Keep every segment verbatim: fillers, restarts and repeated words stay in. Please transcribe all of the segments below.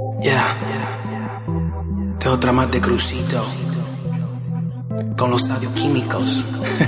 Yeah, de otra más de Crucito, con los radioquímicos.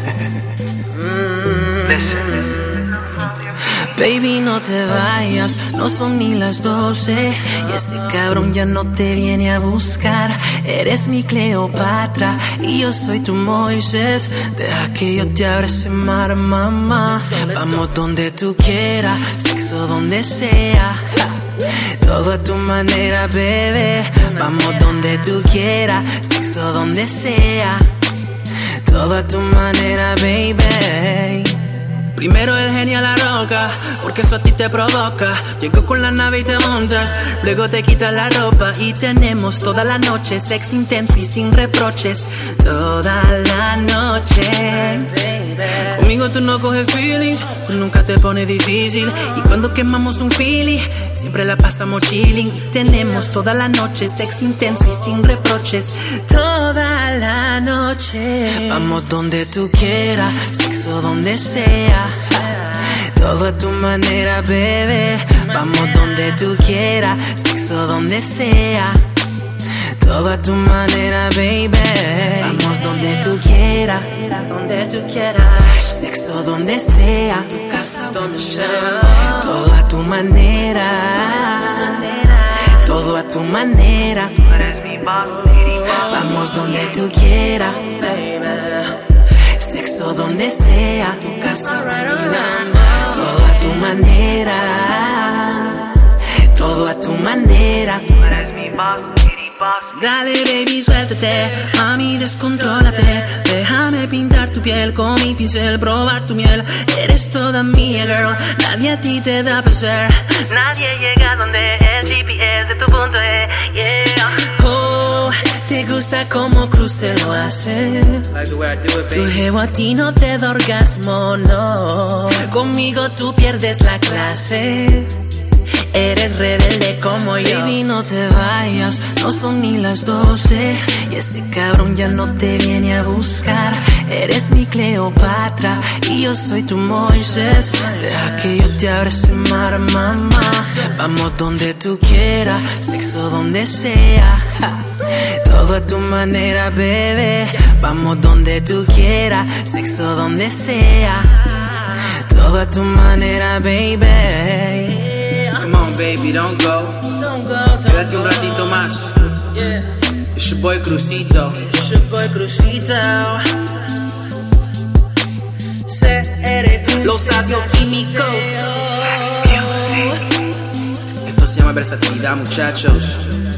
Baby, no te vayas, no son ni las doce y ese cabrón ya no te viene a buscar. Eres mi Cleopatra y yo soy tu Moisés. Deja que yo te abrace, mar, mamá. Vamos donde tú quieras, sexo donde sea. Todo a tu manera, bebé. Vamos donde tú quieras, sexo donde sea. Todo a tu manera, baby. Primero el genio a la roca, porque eso a ti te provoca. Llego con la nave y te montas, luego te quitas la ropa y tenemos toda la noche, sex intenso y sin reproches. Toda la noche. Conmigo tú no coges feelings, tú nunca te pones difícil. Y cuando quemamos un feeling, siempre la pasamos chilling. Y tenemos toda la noche, sex intenso y sin reproches. Toda la noche. Vamos donde tú quieras, sexo donde sea. Todo a tu manera, bebé. Vamos donde tú quieras, sexo donde sea. Todo a tu manera, baby. Vamos donde tú quieras, donde tú quieras. Sexo donde sea, tu casa donde sea. Todo a tu manera, todo a tu manera. Vamos donde tú quieras, baby. Sexo donde sea, tu casa, todo a tu manera, todo a tu manera. Dale baby, suéltate, mami descontrólate. Déjame pintar tu piel con mi pincel, probar tu miel. Eres toda mía, girl, nadie a ti te da placer. Nadie llega donde el G P S de tu punto E, yeah. Oh, te gusta como Cruce lo hace. Tu jevo a ti no te da orgasmo, no. Conmigo tú pierdes la clase. Eres rebelde como yo. Baby, no te vayas, no son ni las doce y ese cabrón ya no te viene a buscar. Eres mi Cleopatra y yo soy tu Moisés. Deja que yo te abrace, mar, mamá. Vamos donde tú quieras, sexo donde sea. Todo a tu manera, bebé. Vamos donde tú quieras, sexo donde sea. Todo a tu manera, baby. Come on, baby, don't go. Don't go, Quédate un ratito más. Yeah. It's your boy Crucito. It's your boy Crucito. C R U Los radioquímicos. Esto se llama versatilidad, muchachos.